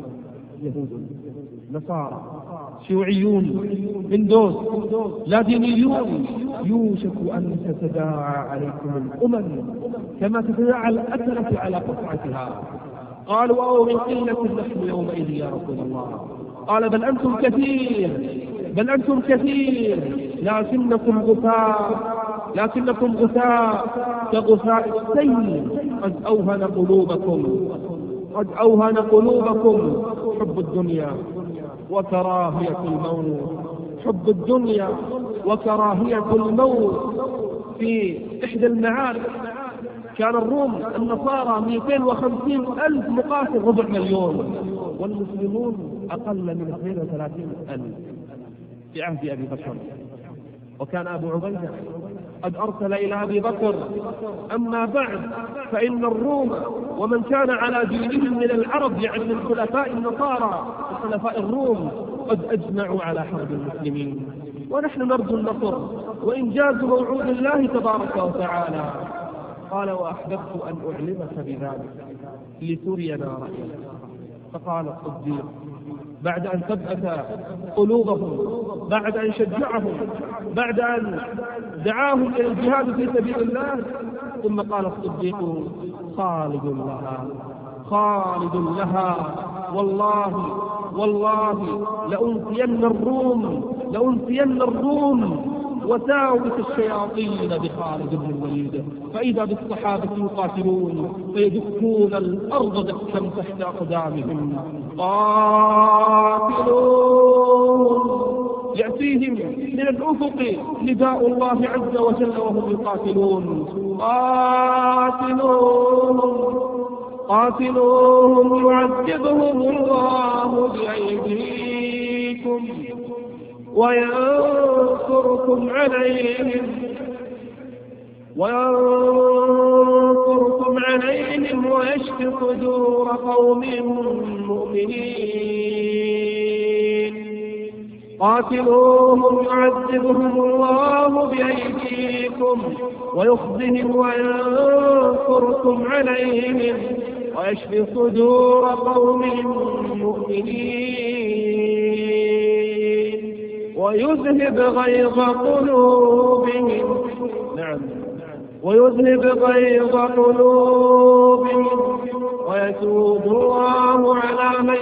يهود نصارى شيوعيون هندوس لا دينيون يوشك أن تتداعى عليكم الأمم كما تتداعى الأكلة على قطعتها. قالوا أو من قلة نحن يومئذ يا رسول الله. قال بل أنتم كثير بل أنتم كثير لكنكم غثاء لكنكم غثاء كغثاء السيل قد أوهن قلوبكم قد أوهن قلوبكم حب الدنيا وكراهية الموت. حب الدنيا وكراهية الموت. في إحدى المعارك كان الروم النصارى مئتين وخمسين ألف مقاتل ربع مليون والمسلمون أقل من اثنين وثلاثين ألف في عهد أبي بكر. وكان أبو عبيدة قد أرسل إلى أبي بكر أما بعد فإن الروم ومن كان على دينهم من العرب يعني من خلفاء النصارى وخلفاء الروم قد أجمعوا على حرب المسلمين ونحن نرجو النصر وإنجاز موعود الله تبارك وتعالى. قال وأحببت أن أعلمك بذلك لترينا رأيك. فقال الصديق بعد أن ثبت قلوبهم بعد أن شجعهم بعد أن دعاهم إلى الجهاد في سبيل الله ثم قال الصديق خالد لها خالد لها والله والله لأنسين الروم لأنسين الروم وساوس الشياطين بخالد بن الوليد. فإذا بالصحابة يقاتلون فيدكون الأرض دكا تحت أقدامهم. قاتلون يأتيهم من الأفق نداء الله عز وجل وهم يقاتلون. قاتلون قاتلوهم يعذبهم الله بأيديكم وينصركم عليهم وينصركم عليهم ويشفي صدور قوم مؤمنين. قاتلوهم يعذبهم الله بأيديكم ويخزهم وينصركم عليهم ويشفي صدور قوم مؤمنين ويذهب غيظ قلوبهم. نعم ويذهب غيظ قلوبهم ويتوب الله على من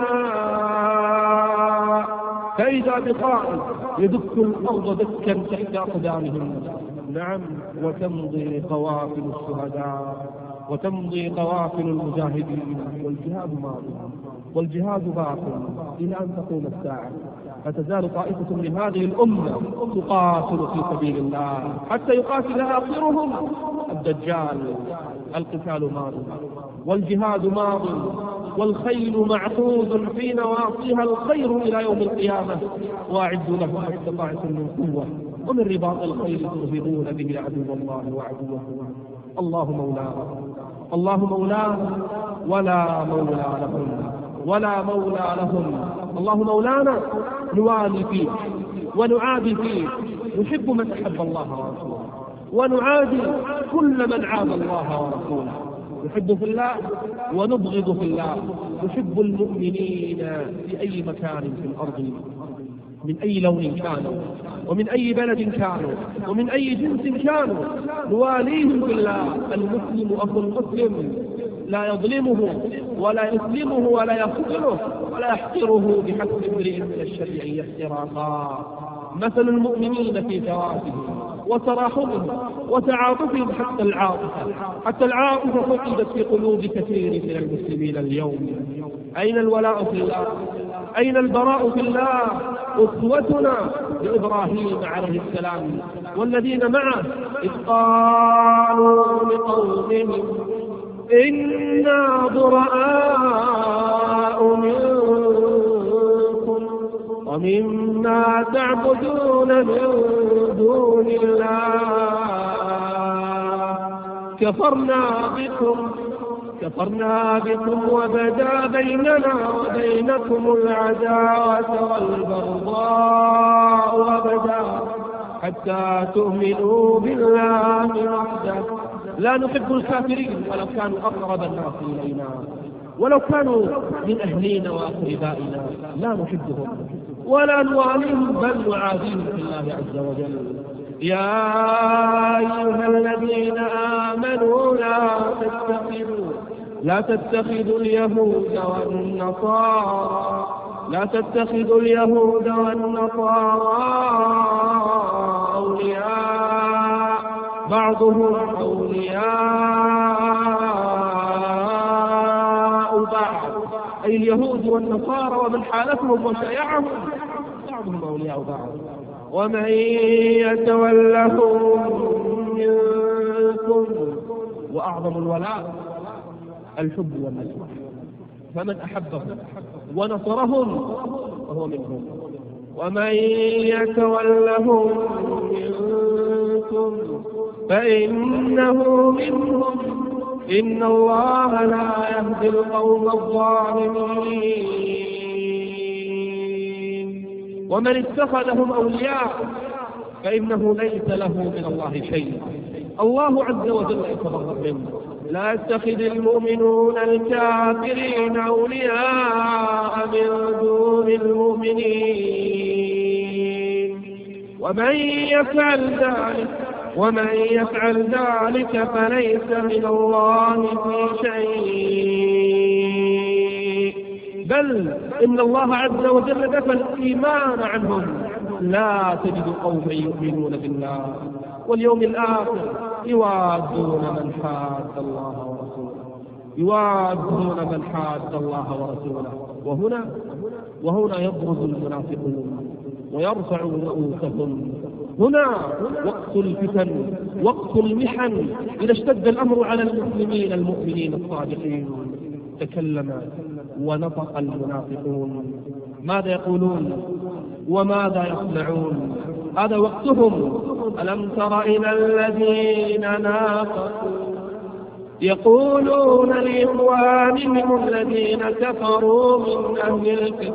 يشاء. فإذا بخائف يدك الأرض دكا تحت أقدامهم. نعم وتمضي قوافل الشهداء وتمضي قوافل المجاهدين والجهاد ماضي والجهاد باق إلى أن تقوم الساعة. فتزال طائفة من هذه الأمة تقاتل في سبيل الله حتى يقاتل آخرهم الدجال. القتال ماض والجهاد ماض والخيل معقود في نواصيها الخير إلى يوم القيامة. وأعدوا له ما استطعتم من قوة ومن رباط الخيل ترهبون به عدو الله وعدوكم. الله مولانا الله مولانا ولا مولى لهم ولا مولى لهم. الله مولانا نوالي فيه ونعادي فيه نحب من أحب الله ورسوله ونعادي كل من عاد الله ورسوله. نحب في الله ونبغض في الله. نحب المؤمنين في أي مكان في الأرض، من أي لون كانوا، ومن أي بلد كانوا، ومن أي جنس كانوا، نواليهم بالله. المسلم أخو المسلم، لا يظلمه ولا يسلمه ولا يخذله ولا يحقره بحسب امرئ من الشر أن يحقر أخاه. مثل المؤمنين في توافهم وتراحمهم وتعاطفهم، حتى العاطفة حتى العاطفة فقدت في قلوب كثير من المسلمين اليوم. أين الولاء في الله؟ أين البراء في الله؟ أسوتنا لإبراهيم عليه السلام والذين معه إذ قالوا لقومهم إنا براء منكم ومما تعبدون من دون الله كفرنا بكم كفرنا بكم وبدا بيننا وبينكم العداوة والبغضاء أبدا حتى تؤمنوا بالله وحده. لا نحب الكافرين ولو كانوا أقرب الناس إلينا، ولو كانوا من أهلينا وأقربائنا لا نحبهم ولا نواليهم، بل نعاديهم في الله عز وجل. يا أيها الذين آمنوا لا تتخذوا لا تتخذوا اليهود والنصارى لا تتخذوا اليهود والنصارى أولياء بعضهم أولياء بعض، أي اليهود والنصارى ومن حالفهم وشيعهم بعضهم أولياء بعض. ومن يتولهم منكم، وأعظم الولاء الحب والنصر، فمن أحبهم ونصرهم فهو منهم. ومن يتولهم منكم فإنه منهم، إن الله لا يهدي القوم الظالمين. ومن اتخذهم أولياء فإنه ليس له من الله شيء. الله عز وجل يتبرأ منه. لا يتخذ المؤمنون الكافرين أولياء من دون المؤمنين، ومن يفعل ذلك ومن يفعل ذلك فليس من الله في شيء، بل إن الله عز وجل نفى الإيمان عنهم. لا تجد قوما يؤمنون بالله واليوم الآخر يوادون من حاد الله ورسوله يوادون من حاد الله ورسوله وهنا وهنا يبرز المنافقون ويرفعون رؤوسهم. هنا وقت الفتن، وقت المحن، إذا اشتد الأمر على المسلمين المؤمنين الصادقين تكلم ونطق المنافقون. ماذا يقولون وماذا يصنعون؟ هذا وقتهم. ألم تر إلى الذين نافقوا يقولون لإخوانهم الذين كفروا من أهل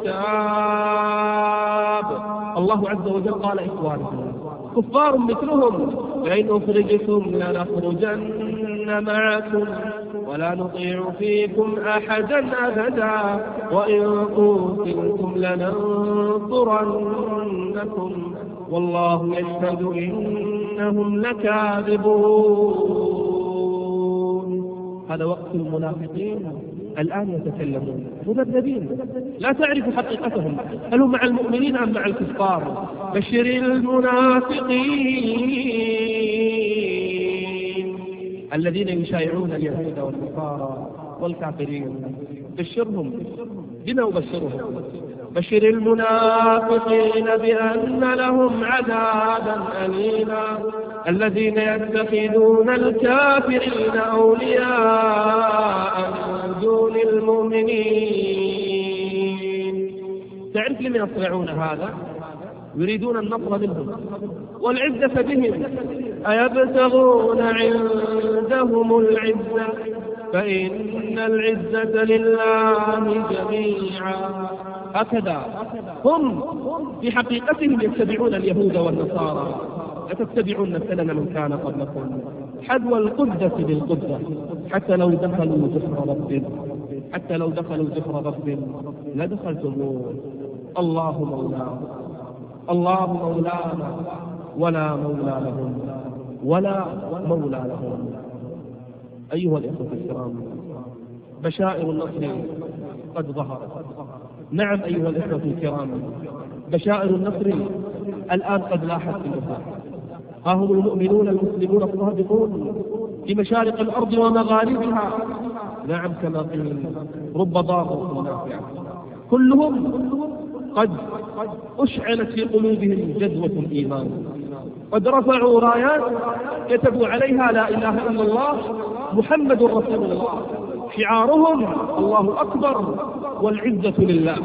الكتاب. الله عز وجل قال إخوانهم كفار مثلهم، فإن أخرجتم لنخرجن معكم ولا نطيع فيكم أحدا أبدا وإن قوتلتم لننصرنكم والله يشهد إنهم لكاذبون. هذا وقت المنافقين الآن يتكلمون مذبذبين، لا تعرف حقيقتهم، هل هم مع المؤمنين أم مع الكفار. بشر المنافقين الذين يشايعون اليهود والنصارى والكافرين، بشرهم بما أبشرهم. بشر المنافقين بأن لهم عذابا أليما الذين يتخذون الكافرين أولياء من دون المؤمنين. تعرف لمن يصنعون هذا؟ يريدون النصر منهم والعزة بهم. أيبتغون عندهم العزة فإن العزة لله جميعا. هكذا هم في حقيقتهم يتبعون اليهود والنصارى لتتبعن سنن من كان قبلكم حذو القدة بالقدة حتى لو دخلوا جحر رب حتى لو دخلوا جحر رب لدخلتموه. الله مولانا الله مولانا ولا مولى لهم ولا مولى لهم. أيها الإخوة الكرام، بشائر النصر قد ظهرت. نعم أيها الإخوة الكرام، بشائر النصر الآن قد لاحت في الأفق. ها هم المؤمنون المسلمون الصادقون في مشارق الأرض ومغاربها. نعم كما قيل رب ضار نافع. كلهم قد أشعلت في قلوبهم جذوة الإيمان، قد رفعوا رايات كتبوا عليها لا إله إلا الله محمد رسول الله. شعارهم الله أكبر والعزة لله.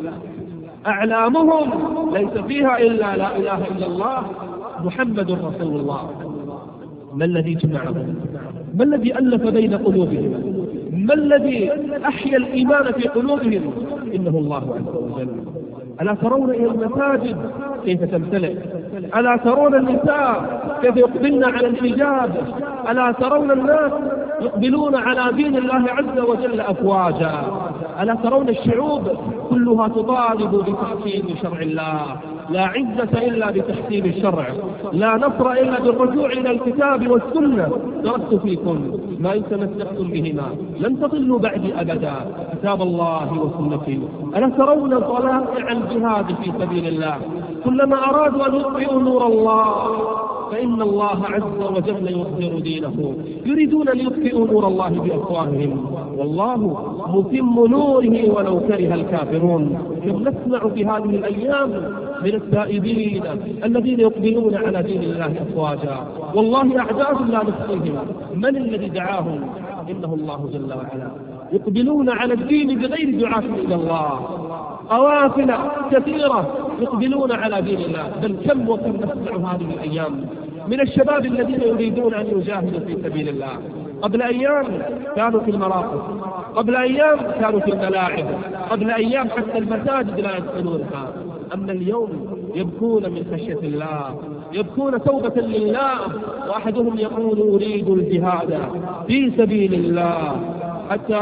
أعلامهم ليس فيها إلا لا إله إلا الله محمد رسول الله. ما الذي جمعهم؟ ما الذي ألف بين قلوبهم؟ ما الذي أحيا الإيمان في قلوبهم؟ إنه الله عز وجل. ألا ترون إلى المساجد كيف تمتلئ؟ ألا ترون النساء كيف يقبلن على الحجاب؟ ألا ترون الناس يقبلون على دين الله عز وجل أفواجا؟ ألا ترون الشعوب كلها تطالب بتحكيم شرع الله؟ لا عزة إلا بتحكيم الشرع، لا نصر إلا بالرجوع إلى الكتاب والسنة. تركت فيكم ما إن تمسكتم بهما لن تضلوا بعدي أبدا، كتاب الله وسنتي. ألا ترون طلائع الجهاد في سبيل الله؟ كلما أرادوا أن يطفئوا نور الله فإن الله عز وجل يظهر دينه. يريدون أن يطفئوا نور الله بأفواههم والله متم نوره ولو كره الكافرون. كم نسمع في هذه الأيام من التائبين الذين يقبلون على دين الله أفواجا، والله أعداد لا نحصيهم. من الذي دعاهم؟ إنه الله جل وعلا. يقبلون على الدين بغير دعاة إلى الله، قوافل كثيرة يقبلون على دين الله. بل كم وكم نسمع هذه الأيام من الشباب الذين يريدون أن يجاهدوا في سبيل الله. قبل أيام كانوا في المراقص، قبل أيام كانوا في الملاعب، قبل أيام حتى المساجد لا يدخلونها. أما اليوم يبكون من خشية الله، يبكون توبة لله. وأحدهم يقول أريد الجهاد في سبيل الله حتى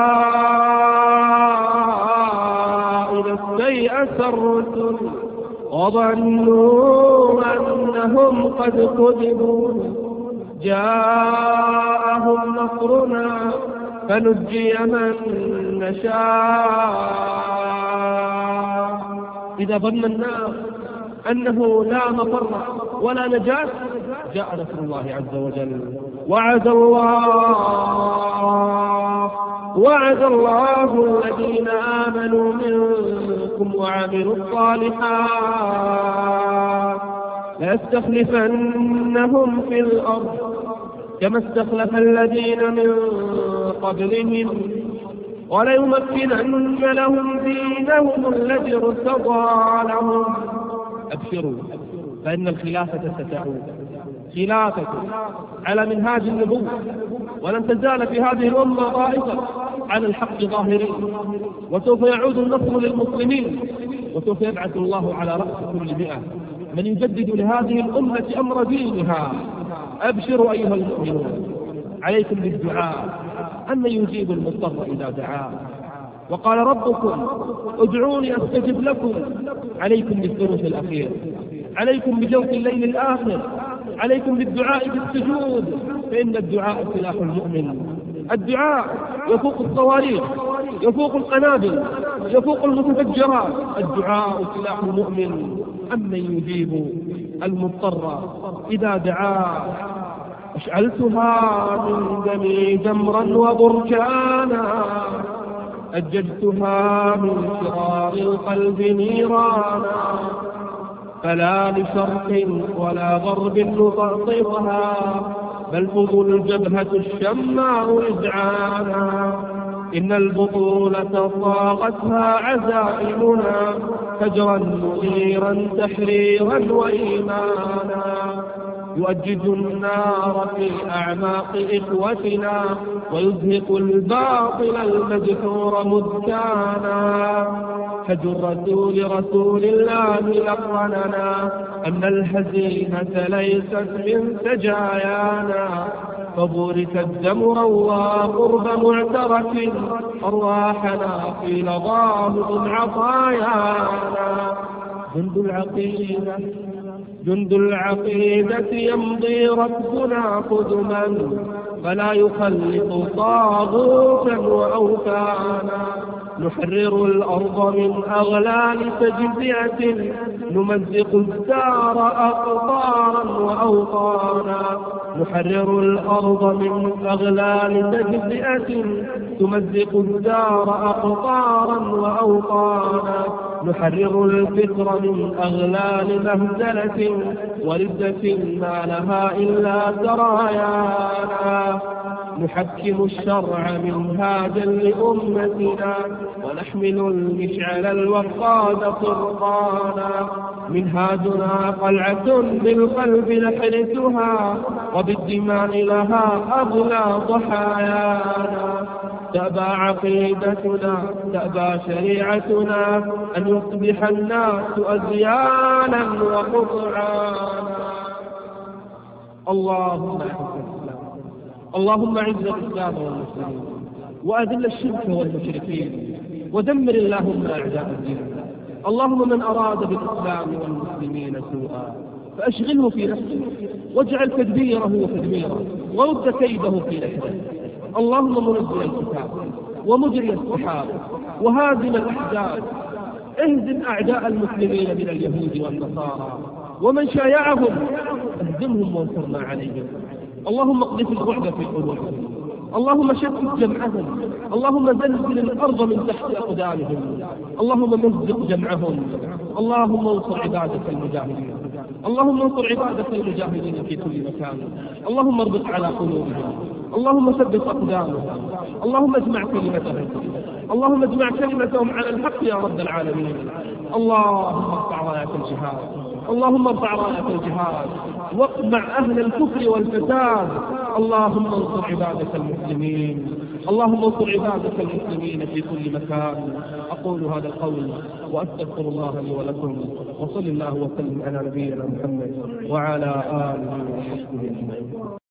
إذا استيأس الرسل وظنوا أنهم قد كذبوا جاءهم نصرنا فنجي من نشاء. إذا ظن الناس أنه لا مفر ولا نجاة جاء نصر الله عز وجل. وعد الله وعد الله الذين آمنوا منكم وعملوا الصالحات ليستخلفنهم في الأرض كما استخلف الذين من قبلهم وليمكنن لهم دينهم الذي ارتضى لهم. أبشروا فإن الخلافة ستعود، خلافة على منهاج النبوة، ولن تزال في هذه الأمة طائفة على الحق ظاهرين، وسوف يعود النصر للمسلمين، وسوف يبعث الله على رأس كل مئة من يجدد لهذه الأمة أمر دينها. أبشروا أيها المؤمنون، عليكم بالدعاء أن يجيب المضطر إذا دعاه. وقال ربكم ادعوني أستجب لكم. عليكم بالثلث الأخير، عليكم بجوف الليل الآخر، عليكم بالدعاء بالسجود، فإن الدعاء سلاح المؤمن. الدعاء يفوق الصواريخ، يفوق القنابل، يفوق المتفجرات. الدعاء سلاح المؤمن. أمن يجيب المضطر إذا دعاه. أشعلتها من دمي جمرا وبركانا أججتها من شرار القلب نيرانا فلا لشرق ولا غرب نطأطفها بل فضل الجبهة الشماء إذعانا. إن البطولة صاغتها عزائمنا فجرا مغيرا تحريرا وإيمانا. يؤجج النار في أعماق إخوتنا ويزهق الباطل المدحور مذكانا. حج الرسول رسول الله لقننا أن الهزيمة ليست من سجايانا، فبورك الدم روى قرب معترك، أرواحنا في لظام عطايانا. جند العقيدة جند العقيدة يمضي ركبنا قدما، فلا يخلط طاغوتا وأوثانا. نحرر الأرض من أغلال تجزئة، نمزق الدار أقطارا وأوطانا. نحرر الأرض من أغلال تجزئة، تمزق الدار أقطارا وأوطانا. نحرر الفكر من أغلال مهزلة، وردة ما لها إلا سرايانا. نحكم الشرع منهاجا لأمتنا، ونحمل المشعل الوقاد فرقانا. منهاجنا قلعة بالقلب نحرسها، وبالدماء لها أغلى ضحايانا. تأبى عقيدتنا تأبى شريعتنا أن يصبح الناس أزيانا وقطعانا. اللهم اعز الإسلام اللهم اعز الإسلام والمسلمين، وأذل الشرك والمشركين، ودمر اللهم أعداء الدين. اللهم من أراد بالإسلام والمسلمين سوءا فأشغله في نفسه، واجعل تدبيره وتدميره، ورد كيده في نحره. اللهم منزل الكتاب ومجري السحاب وهازم الأحزاب، اهزم أعداء المسلمين من اليهود والنصارى ومن شايعهم، اهزمهم وانصرنا عليهم. اللهم اقذف الرعب في قلوبهم، اللهم شتت جمعهم، اللهم زلزل الأرض من تحت أقدامهم، اللهم مزق جمعهم. اللهم انصر عبادك المجاهدين، اللهم انصر عبادك المجاهدين في كل مكان. اللهم اربط على قلوبهم، اللهم ثبت أقدامهم، اللهم اجمع كلمتهم، اللهم اجمع كلمتهم على الحق يا رب العالمين. اللهم ارفع راية الجهاد، اللهم ارفع راية الجهاد، واقمع أهل الكفر والفساد. اللهم انصر عبادك المسلمين، اللهم انصر عبادك المسلمين في كل مكان. أقول هذا القول وأستغفر الله لي ولكم، وصل الله وسلم على نبينا محمد وعلى آله وصحبه أجمعين.